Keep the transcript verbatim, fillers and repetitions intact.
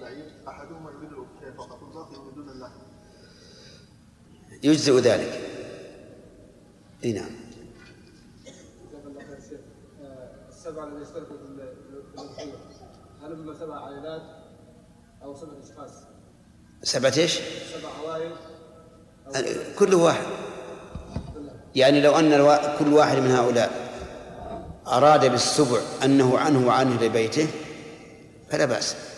البعير أحدهما يريد الأكتاف فقط والباقي يريدون اللحم يجزئ ذلك. اي نعم. السبعة الذين اشتركوا في الأضحية هل هم سبع عائلات أو سبع أشخاص؟ سبعة ايش؟ سبع عوائل كل واحد. يعني لو أن الوا... كل واحد من هؤلاء أراد بالسبع أنه عنه وعنه لبيته فلا بأس.